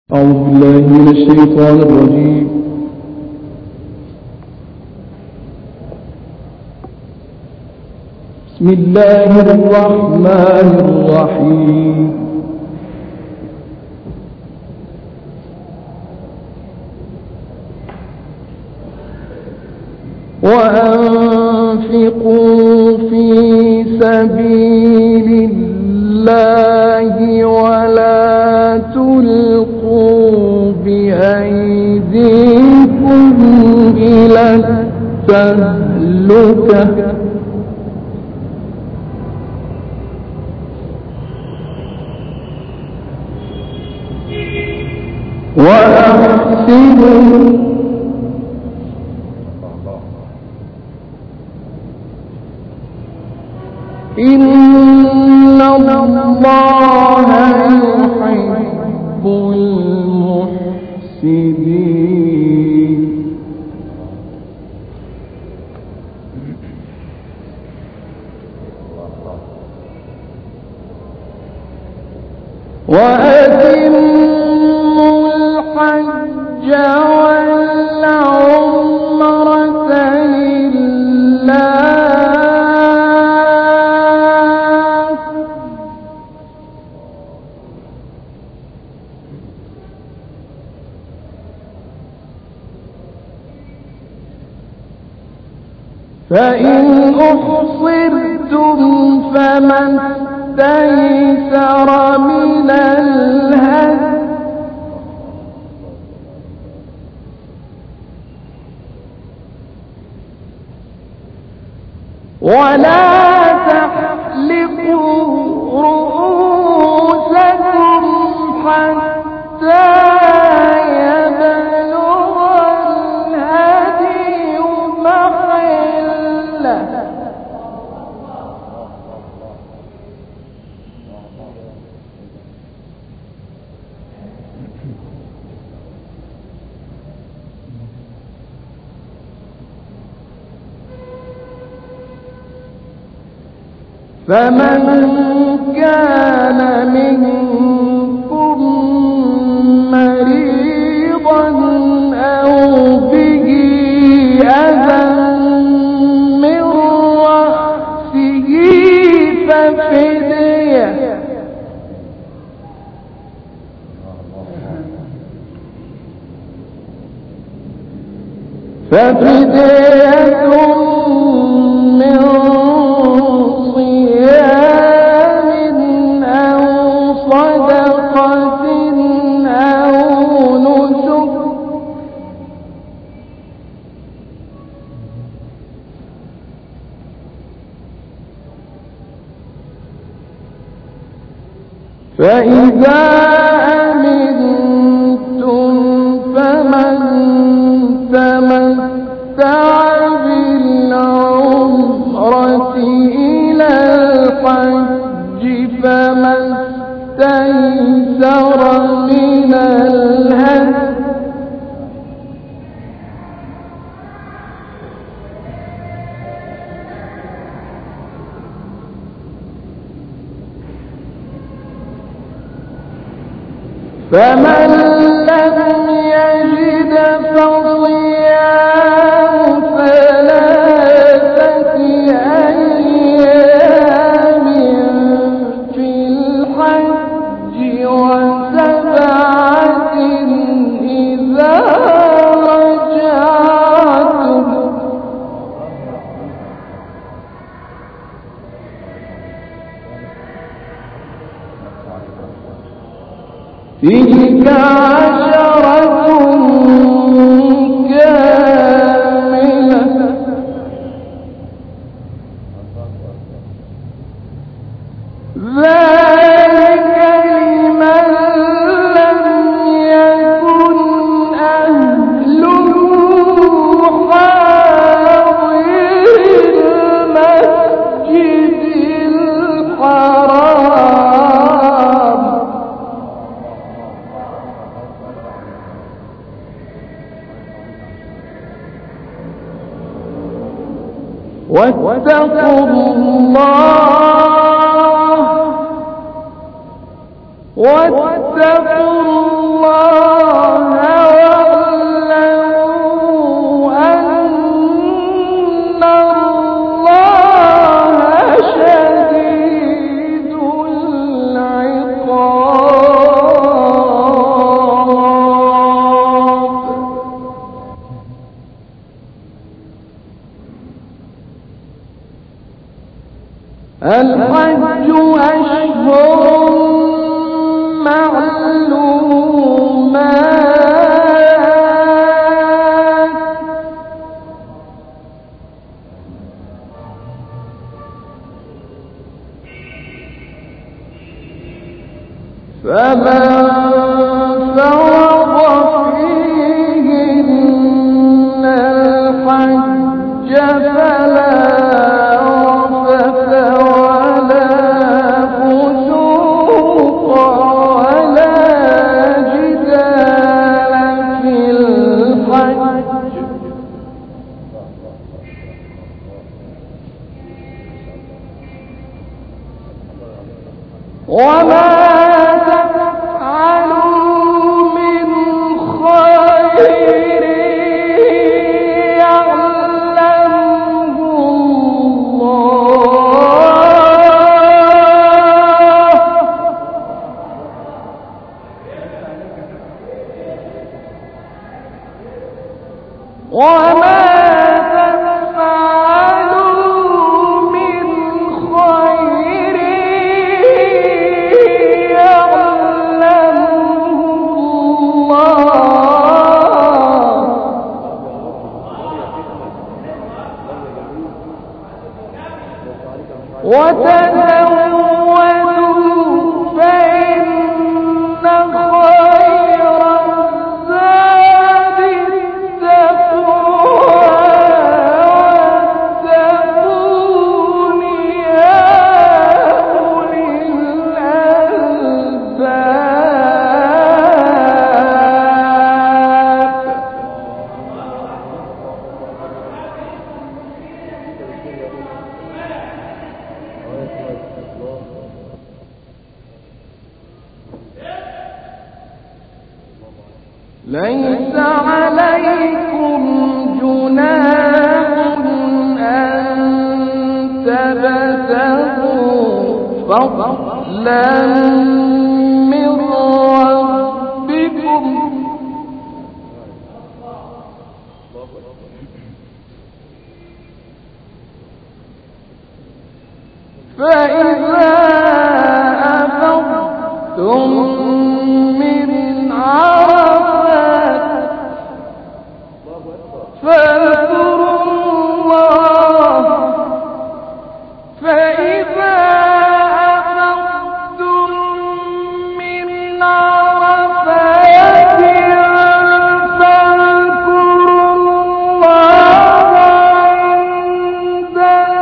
أعوذ بالله من الشيطان الرجيم. بسم الله الرحمن الرحيم. وأنفقوا في سبيل الله ولا تلقوا بأيديكم إلى التهلكة وأحسنوا إن الله يحب المحسنين. وأتموا الحج والعمرة لله فإن أحصرتم فما استيسر من الهدي ولا تحلقوا رؤوسكم حتى يبلغ الهدي محله فمن كان منكم مريضا أو به أذى من رأسه ففدية من صيام أو صدقة أو نسك فإذا أمنتم فمن تمتع بالعمرة إلى الحج فما استيسر من الهدي فمن لم يجد فصيام ثلاثة أيام في الحج وسبعة إذا رجعتم تلك عشرة كاملة ذلك لمن لم يكن أهله حاضر المسجد الحرام واتقوا الله الحج أشهر معلومات فمن فرض فيهن الحج فلا وما تفعلوا من خير يعلمه الله وما وتزودوا فإن خير الزاد التقوى واتقون يا أولي الألباب ليس عليكم جناح أن تبتغوا فضلا من ربكم فإذا أفضتم من عرفات فاذكروا الله فإذا أفضتم من عرفات فاذكروا الله عند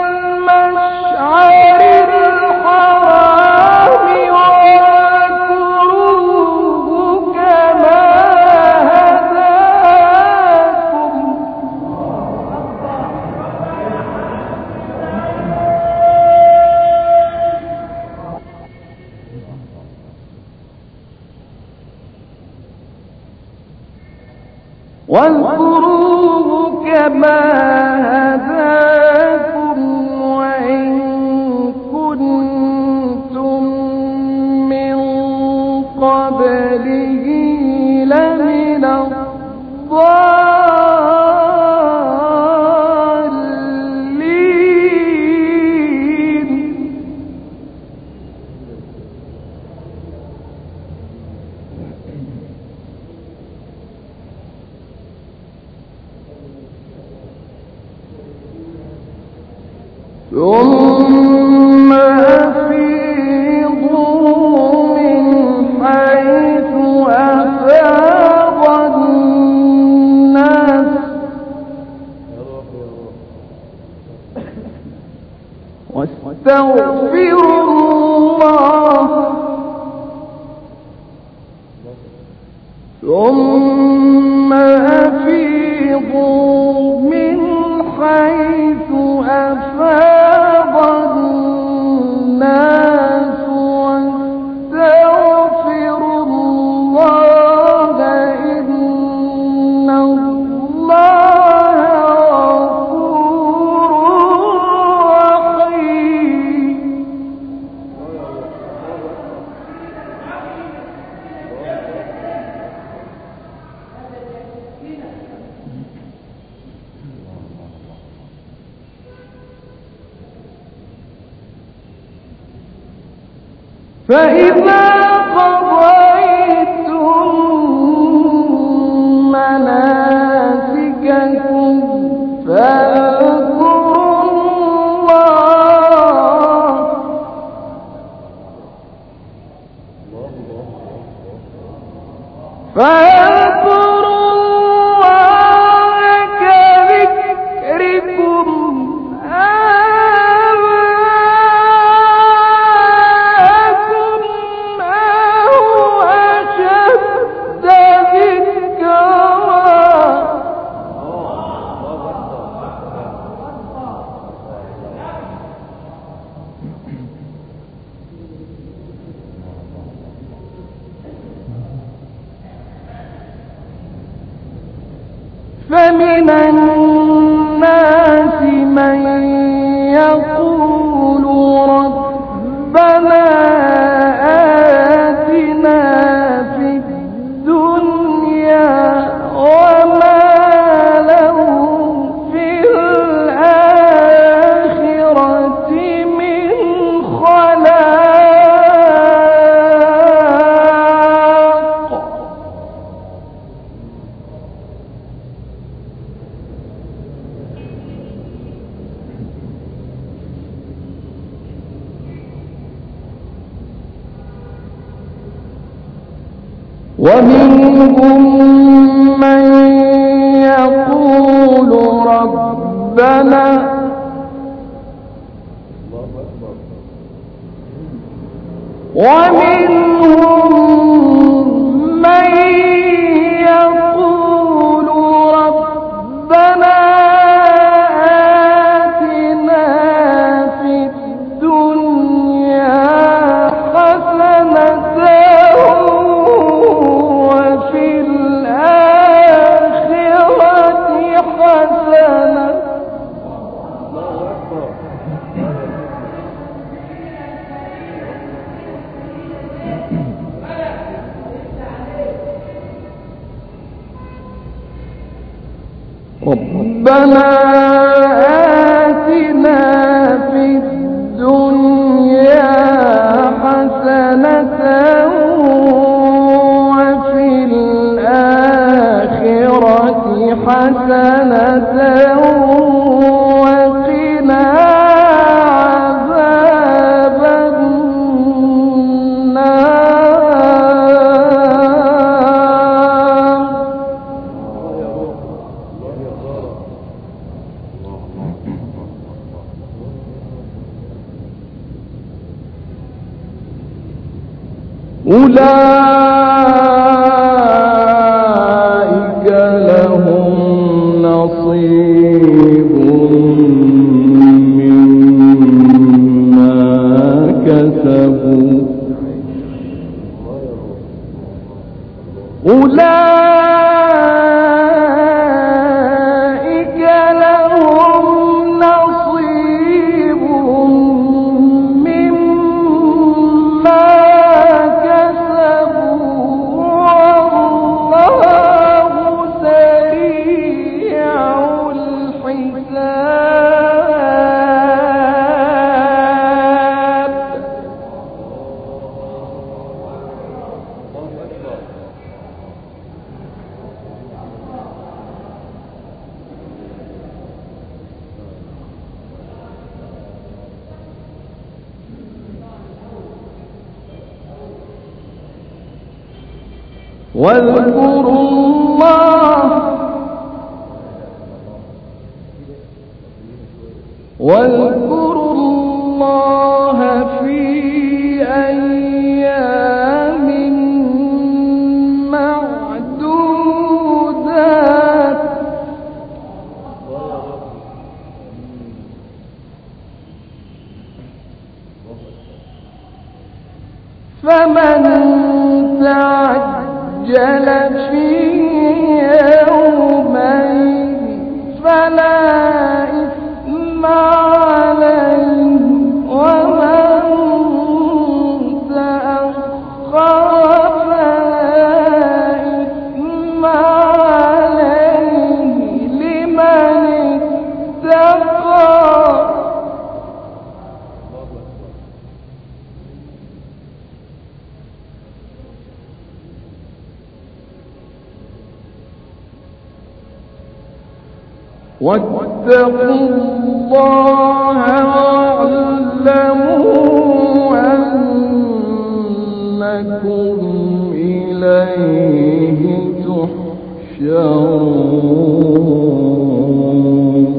المشعر الحرام واذكروه كما هداكم وإن كنتم من قبله لمن الضالين ثم أفيضوا من حيث أفاض الناس واستغفروا الله ثم أفيضوا من حيث أفاض الناس واستغفروا الله إن الله غفور رحيم فإذا قضيتم مناسككم فاذكروا الله كذكركم آباءكم أو أشد ذكرا. فمن الناس من يقول ربنا آتنا في الدنيا وما له في الآخرة من خلاق. ومنهم من يقول ربنا آتنا في الدنيا حسنة وفي الآخرة حسنة. ربنا آتنا في الدنيا حسنة وفي الآخرة حسنة وقنا عذاب النار. أولئك لهم نصيب مما كسبوا. أولئك لهم نصيب مما واذكروا الله في أيام معدودات. فمن تعجل في يومين فلا إثم عليه واتقوا الله واعلموا أنكم إليه تحشرون.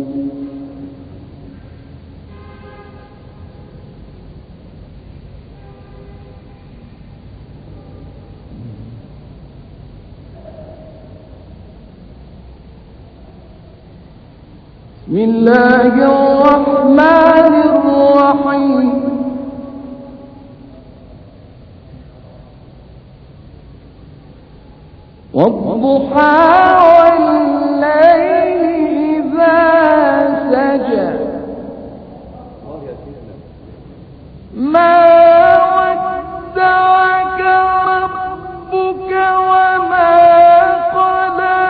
بسم الله الرحمن الرحيم. والضحى والليل إذا سجى ما ودعك ربك وما قلى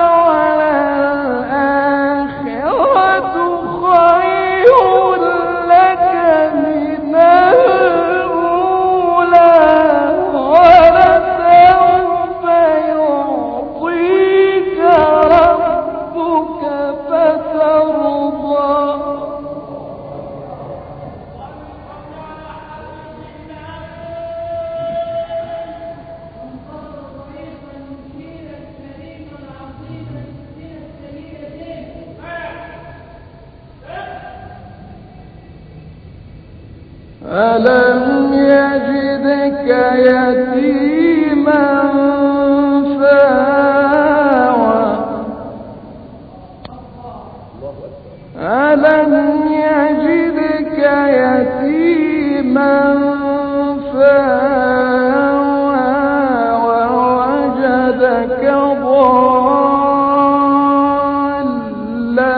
وللآخرة خير لك من الأولى ولسوف يعطيك ربك فترضى. ألم يجدك يتيما فآوى ألم يجدك يتيما فآوى ووجدك ضالا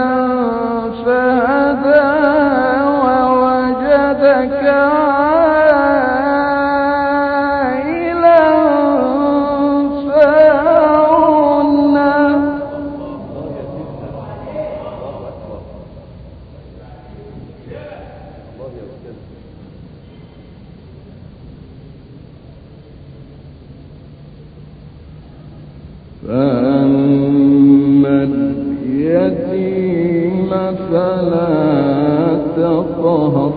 فهدى ووجدك عائلا فأغنى. فأما اليتيم فلا تقهر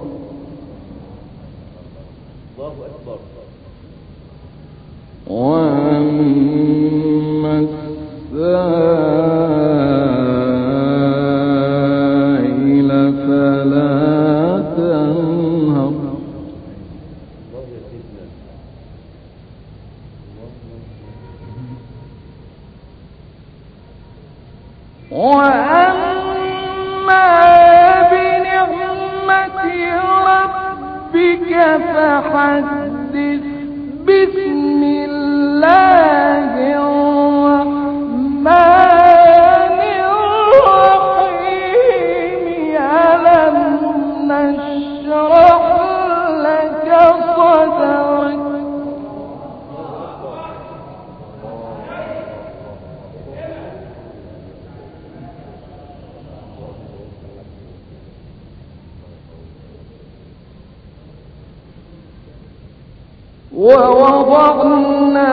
وأما السائل فلا تنهر. وأما بنعمة ربك فحدث. بسم الله الرحمن الرحيم. ألم نشرح لك صدرك ووضعنا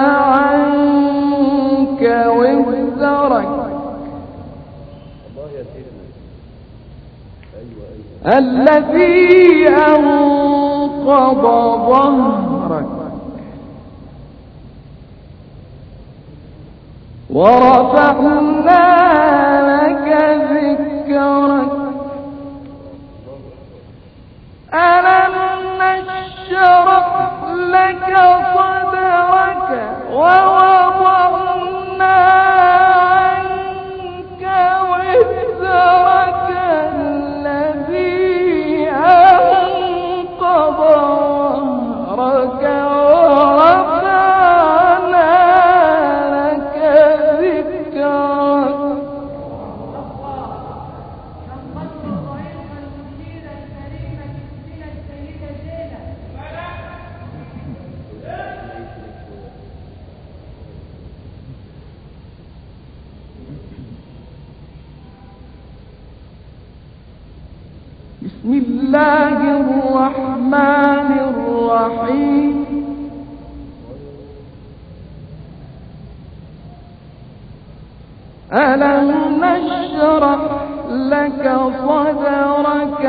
عنك وزرك الذي أنقض ظهرك ورفعنا لك ذكرك. ألم نشرح لك صدرك ووضعنا عنك وزرك الذي أنقض ظهرك ورفعنا لك ذكرك. بسم الله الرحمن الرحيم. ألم نشرح لك صدرك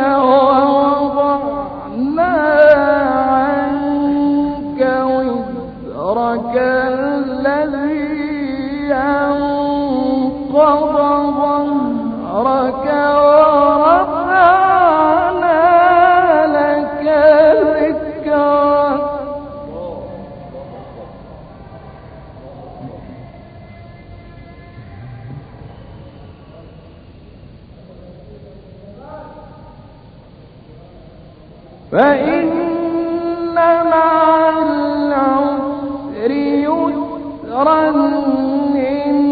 ووضعنا عنك وزرك الذي أنقض ظهرك ورفعنا لك ذكرك. فإن مع العسر يسرا إن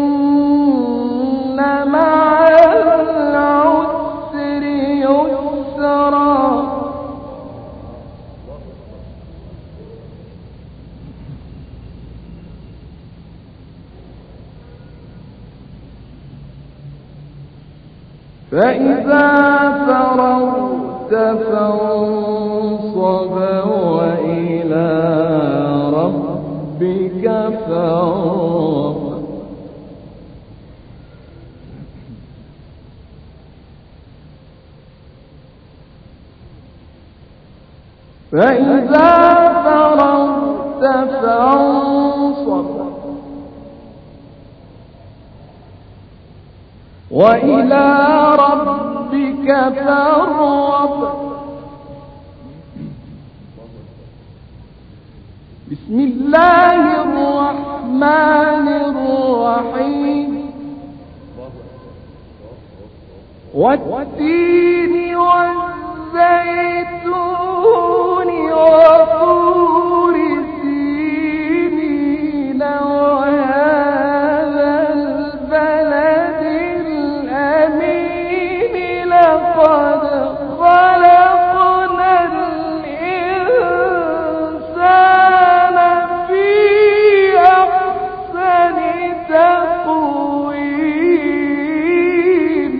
مع العسر يسرا. فإذا فرغت فانصب وإلى ربك فارغب. فإذا فرغت فانصب وإلى ربك فارغب. بسم الله الرحمن الرحيم. والتين والزيتون وطور سينين وهذا البلد الأمين لقد خلقنا الإنسان في أحسن تقويم.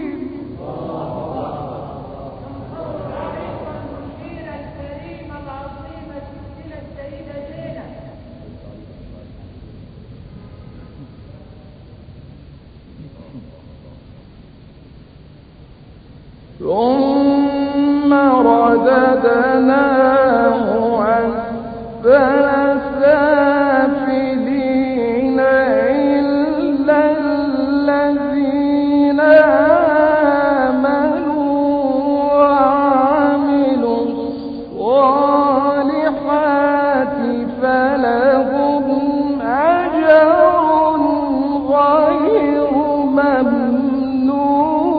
ثم رددناه أسفل سافلين إلا الذين آمنوا وعملوا الصالحات فلهم أجر غير ممنون.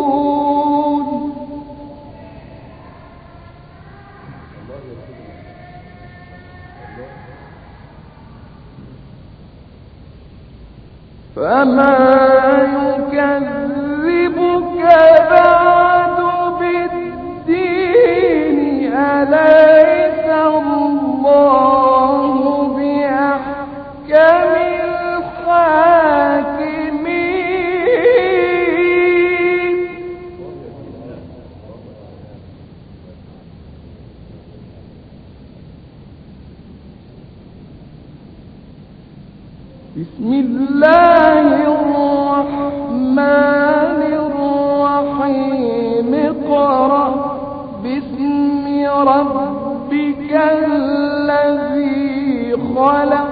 فما يكذبك بعد بالدين أليس الله بأحكم الحاكمين. بسم الله الرحمن الرحيم. اقرأ باسم ربك الذي خلق.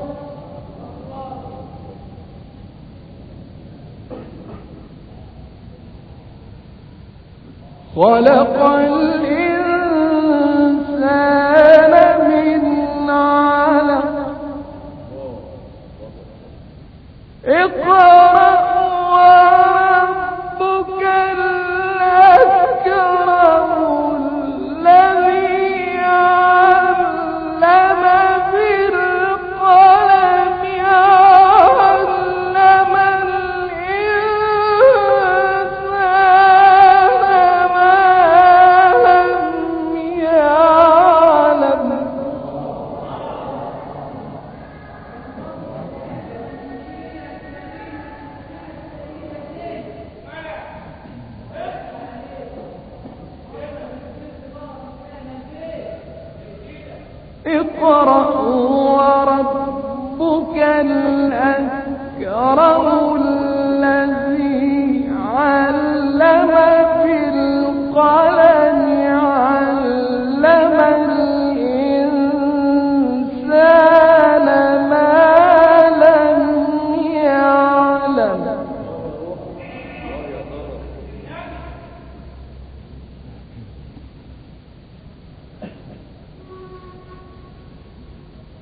خلق الإنسان من علق. اقرأ وربك الأكرم الذي علم بالقلم علم الإنسان ما لم يعلم. اقرأ وربك الأكرم الذي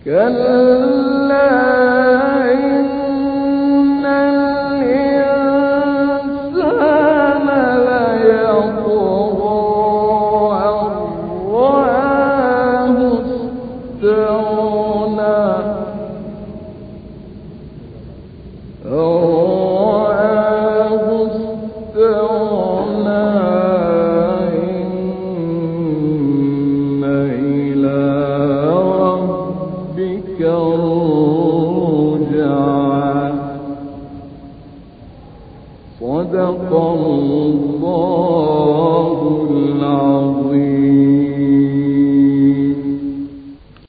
كلا إن الإنسان ليطغى أن رآه استغنى إن إلى ربك الرجعى صدق الله